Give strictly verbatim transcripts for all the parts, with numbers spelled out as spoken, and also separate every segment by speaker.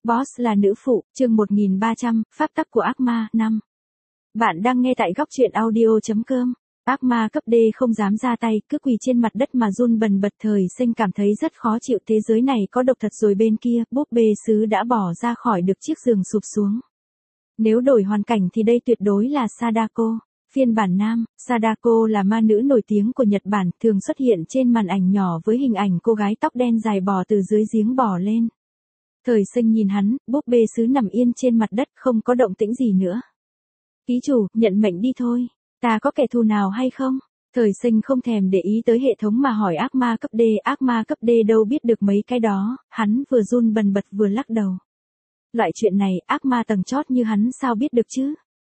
Speaker 1: Boss là nữ phụ, chương một nghìn ba trăm, pháp tắc của ác ma, năm. Bạn đang nghe tại góc truyện audio.com. Ác ma cấp D không dám ra tay, cứ quỳ trên mặt đất mà run bần bật. Thời sinh cảm thấy rất khó chịu, thế giới này có độc thật rồi. Bên kia, búp bê sứ đã bỏ ra khỏi được chiếc giường sụp xuống. Nếu đổi hoàn cảnh thì đây tuyệt đối là Sadako. Phiên bản nam, Sadako là ma nữ nổi tiếng của Nhật Bản, thường xuất hiện trên màn ảnh nhỏ với hình ảnh cô gái tóc đen dài bò từ dưới giếng bò lên. Thời sinh nhìn hắn, búp bê sứ nằm yên trên mặt đất không có động tĩnh gì nữa. Ký chủ, nhận mệnh đi thôi. Ta có kẻ thù nào hay không? Thời sinh không thèm để ý tới hệ thống mà hỏi ác ma cấp D. Ác ma cấp D đâu biết được mấy cái đó, hắn vừa run bần bật vừa lắc đầu. Loại chuyện này, ác ma tầng chót như hắn sao biết được chứ?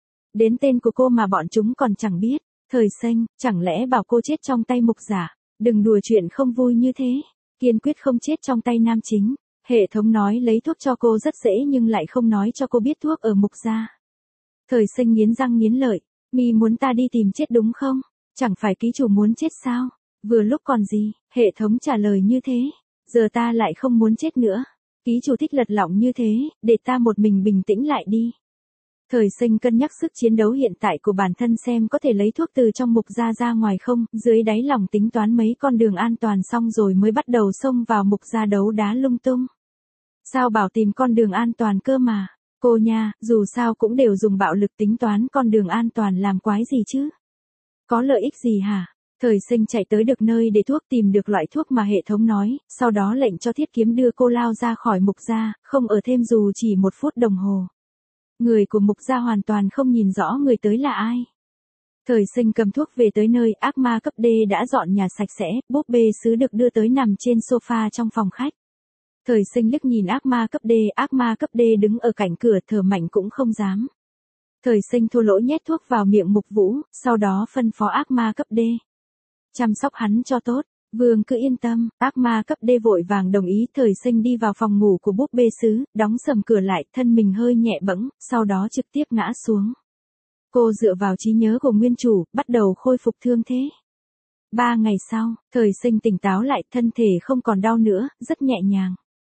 Speaker 1: Đến tên của cô mà bọn chúng còn chẳng biết. Thời sinh, chẳng lẽ bảo cô chết trong tay mục giả? Đừng đùa chuyện không vui như thế. Kiên quyết không chết trong tay nam chính. Hệ thống nói lấy thuốc cho cô rất dễ nhưng lại không nói cho cô biết thuốc ở mục gia. Thời sinh nghiến răng nghiến lợi. Mi muốn ta đi tìm chết đúng không? Chẳng phải ký chủ muốn chết sao? Vừa lúc còn gì? Hệ thống trả lời như thế. Giờ ta lại không muốn chết nữa. Ký chủ thích lật lọng như thế, để ta một mình bình tĩnh lại đi. Thời sinh cân nhắc sức chiến đấu hiện tại của bản thân xem có thể lấy thuốc từ trong mục gia ra ngoài không, dưới đáy lòng tính toán mấy con đường an toàn xong rồi mới bắt đầu xông vào mục gia đấu đá lung tung. Sao bảo tìm con đường an toàn cơ mà? Cô nha, dù sao cũng đều dùng bạo lực tính toán con đường an toàn làm quái gì chứ? Có lợi ích gì hả? Thời sinh chạy tới được nơi để thuốc, tìm được loại thuốc mà hệ thống nói, sau đó lệnh cho thiết kiếm đưa cô lao ra khỏi mục gia, không ở thêm dù chỉ một phút đồng hồ. Người của mục gia hoàn toàn không nhìn rõ người tới là ai. Thời sinh cầm thuốc về tới nơi, ác ma cấp D đã dọn nhà sạch sẽ, búp bê sứ được đưa tới nằm trên sofa trong phòng khách. Thời sinh liếc nhìn ác ma cấp D, ác ma cấp D đứng ở cạnh cửa thở mạnh cũng không dám. Thời sinh thô lỗ nhét thuốc vào miệng mục vũ, sau đó phân phó ác ma cấp D. Chăm sóc hắn cho tốt, vương cứ yên tâm, ác ma cấp D vội vàng đồng ý. Thời sinh đi vào phòng ngủ của búp bê sứ, đóng sầm cửa lại, thân mình hơi nhẹ bẫng, sau đó trực tiếp ngã xuống. Cô dựa vào trí nhớ của nguyên chủ, bắt đầu khôi phục thương thế. Ba ngày sau, thời sinh tỉnh táo lại, thân thể không còn đau nữa, rất nhẹ nhàng.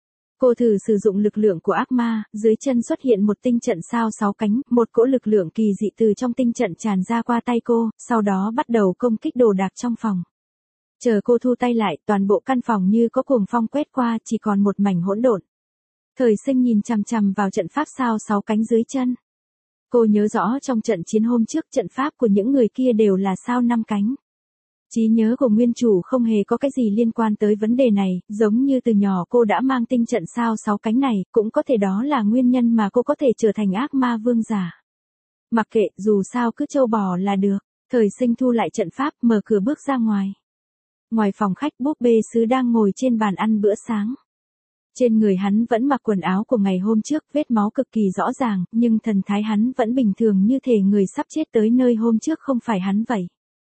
Speaker 1: Cô thử sử dụng lực lượng của ác ma, dưới chân xuất hiện một tinh trận sao sáu cánh, một cỗ lực lượng kỳ dị từ trong tinh trận tràn ra qua tay cô, sau đó bắt đầu công kích đồ đạc trong phòng. Chờ cô thu tay lại, toàn bộ căn phòng như có cuồng phong quét qua, chỉ còn một mảnh hỗn độn. Thời sinh nhìn chằm chằm vào trận pháp sao sáu cánh dưới chân. Cô nhớ rõ trong trận chiến hôm trước trận pháp của những người kia đều là sao năm cánh. Trí nhớ của nguyên chủ không hề có cái gì liên quan tới vấn đề này, giống như từ nhỏ cô đã mang tinh trận sao sáu cánh này, cũng có thể đó là nguyên nhân mà cô có thể trở thành ác ma vương giả. Mặc kệ, dù sao cứ trâu bò là được. Thời sinh thu lại trận pháp, mở cửa bước ra ngoài. Ngoài phòng khách, búp bê sứ đang ngồi trên bàn ăn bữa sáng. Trên người hắn vẫn mặc quần áo của ngày hôm trước, vết máu cực kỳ rõ ràng, nhưng thần thái hắn vẫn bình thường như thể người sắp chết tới nơi hôm trước không phải hắn vậy.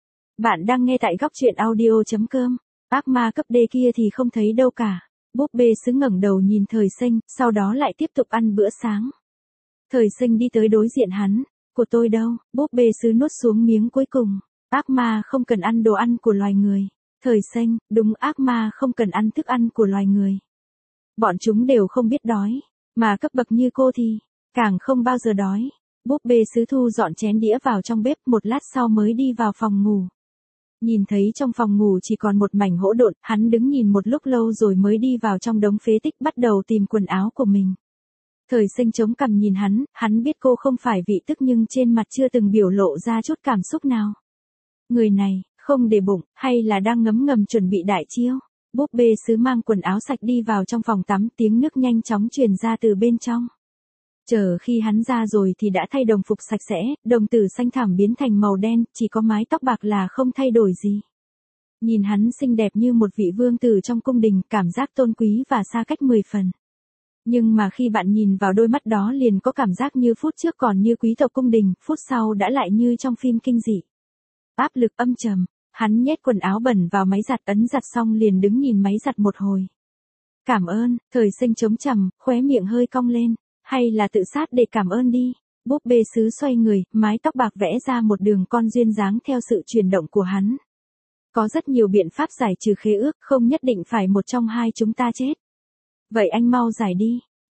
Speaker 1: Bạn đang nghe tại góc truyện audio.com. Ác ma cấp D kia thì không thấy đâu cả. Búp bê sứ ngẩng đầu nhìn thời sinh, sau đó lại tiếp tục ăn bữa sáng. Thời sinh đi tới đối diện hắn. Của tôi đâu? Búp bê sứ nuốt xuống miếng cuối cùng. Ác ma không cần ăn đồ ăn của loài người. Thời sinh, đúng, ác ma không cần ăn thức ăn của loài người. Bọn chúng đều không biết đói. Mà cấp bậc như cô thì, càng không bao giờ đói. Búp bê sứ thu dọn chén đĩa vào trong bếp, một lát sau mới đi vào phòng ngủ. Nhìn thấy trong phòng ngủ chỉ còn một mảnh hỗn độn, hắn đứng nhìn một lúc lâu rồi mới đi vào trong đống phế tích bắt đầu tìm quần áo của mình. Thời sinh chống cằm nhìn hắn, hắn biết cô không phải vị tức nhưng trên mặt chưa từng biểu lộ ra chút cảm xúc nào. Người này, không để bụng, hay là đang ngấm ngầm chuẩn bị đại chiêu? Búp bê sứ mang quần áo sạch đi vào trong phòng tắm, tiếng nước nhanh chóng truyền ra từ bên trong. Chờ khi hắn ra rồi thì đã thay đồng phục sạch sẽ, đồng tử xanh thẳm biến thành màu đen, chỉ có mái tóc bạc là không thay đổi gì. Nhìn hắn xinh đẹp như một vị vương tử trong cung đình, cảm giác tôn quý và xa cách mười phần. Nhưng mà khi bạn nhìn vào đôi mắt đó liền có cảm giác như phút trước còn như quý tộc cung đình, phút sau đã lại như trong phim kinh dị. Áp lực âm trầm, hắn nhét quần áo bẩn vào máy giặt, ấn giặt xong liền đứng nhìn máy giặt một hồi. Cảm ơn, thời sinh chống cằm, khóe miệng hơi cong lên. Hay là tự sát để cảm ơn đi. Búp bê sứ xoay người, mái tóc bạc vẽ ra một đường con duyên dáng theo sự chuyển động của hắn. Có rất nhiều biện pháp giải trừ khế ước, không nhất định phải một trong hai chúng ta chết. Vậy anh mau giải đi.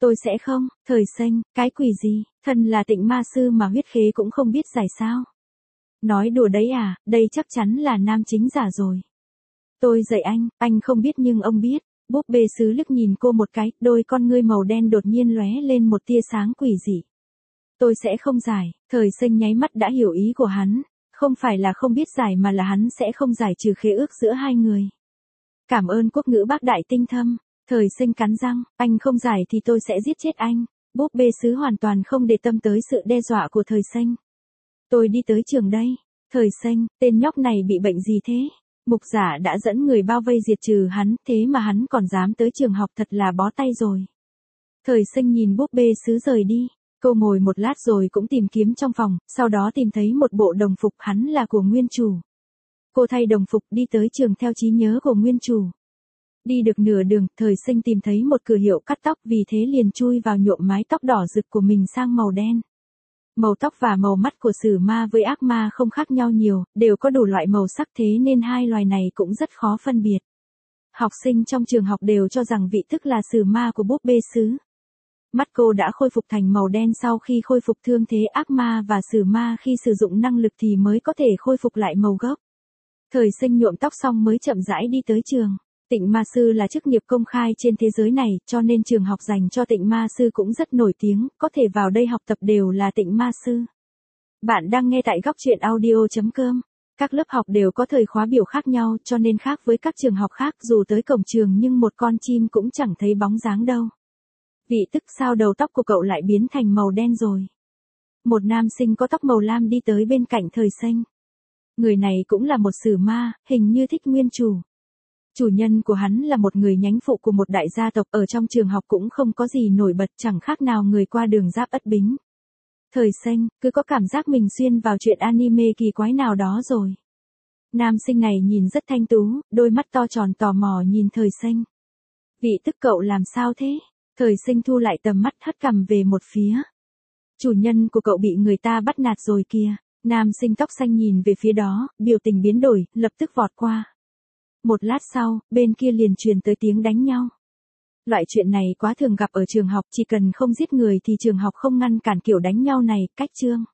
Speaker 1: Tôi sẽ không, thời xanh, cái quỷ gì, thân là tịnh ma sư mà huyết khế cũng không biết giải sao. Nói đùa đấy à, đây chắc chắn là nam chính giả rồi. Tôi dạy anh, anh không biết nhưng ông biết. Búp bê sứ liếc nhìn cô một cái, đôi con ngươi màu đen đột nhiên lóe lên một tia sáng quỷ dị. Tôi sẽ không giải, thời xanh nháy mắt đã hiểu ý của hắn. Không phải là không biết giải mà là hắn sẽ không giải trừ khế ước giữa hai người. Cảm ơn quốc ngữ bác đại tinh thâm. Thời xanh cắn răng, anh không giải thì tôi sẽ giết chết anh. Búp bê sứ hoàn toàn không để tâm tới sự đe dọa của thời xanh. Tôi đi tới trường đây. Thời xanh, tên nhóc này bị bệnh gì thế? Mục giả đã dẫn người bao vây diệt trừ hắn, thế mà hắn còn dám tới trường học, thật là bó tay rồi. Thời xanh nhìn búp bê sứ rời đi. Cô ngồi một lát rồi cũng tìm kiếm trong phòng, sau đó tìm thấy một bộ đồng phục, hắn là của nguyên chủ. Cô thay đồng phục đi tới trường theo trí nhớ của nguyên chủ. Đi được nửa đường, thời xanh tìm thấy một cửa hiệu cắt tóc, vì thế liền chui vào nhuộm mái tóc đỏ rực của mình sang màu đen. Màu tóc và màu mắt của sử ma với ác ma không khác nhau nhiều, đều có đủ loại màu sắc, thế nên hai loài này cũng rất khó phân biệt. Học sinh trong trường học đều cho rằng vị thức là sử ma của búp bê sứ. Mắt cô đã khôi phục thành màu đen sau khi khôi phục thương thế ác ma, và sử ma khi sử dụng năng lực thì mới có thể khôi phục lại màu gốc. Thời xanh nhuộm tóc xong mới chậm rãi đi tới trường. Tịnh ma sư là chức nghiệp công khai trên thế giới này, cho nên trường học dành cho tịnh ma sư cũng rất nổi tiếng, có thể vào đây học tập đều là tịnh ma sư. Bạn đang nghe tại góc truyện audio chấm com. Các lớp học đều có thời khóa biểu khác nhau, cho nên khác với các trường học khác, dù tới cổng trường nhưng một con chim cũng chẳng thấy bóng dáng đâu. Vị tức, sao đầu tóc của cậu lại biến thành màu đen rồi? Một nam sinh có tóc màu lam đi tới bên cạnh thời xanh. Người này cũng là một sử ma, hình như thích nguyên chủ. Chủ nhân của hắn là một người nhánh phụ của một đại gia tộc, ở trong trường học cũng không có gì nổi bật, chẳng khác nào người qua đường giáp Ất Bính. Thời xanh, cứ có cảm giác mình xuyên vào chuyện anime kỳ quái nào đó rồi. Nam sinh này nhìn rất thanh tú, đôi mắt to tròn tò mò nhìn thời xanh. Vị tức, cậu làm sao thế? Thời xanh thu lại tầm mắt, hất cằm về một phía. Chủ nhân của cậu bị người ta bắt nạt rồi kìa. Nam sinh tóc xanh nhìn về phía đó, biểu tình biến đổi, lập tức vọt qua. Một lát sau, bên kia liền truyền tới tiếng đánh nhau. Loại chuyện này quá thường gặp ở trường học, chỉ cần không giết người thì trường học không ngăn cản kiểu đánh nhau này. Cách chương.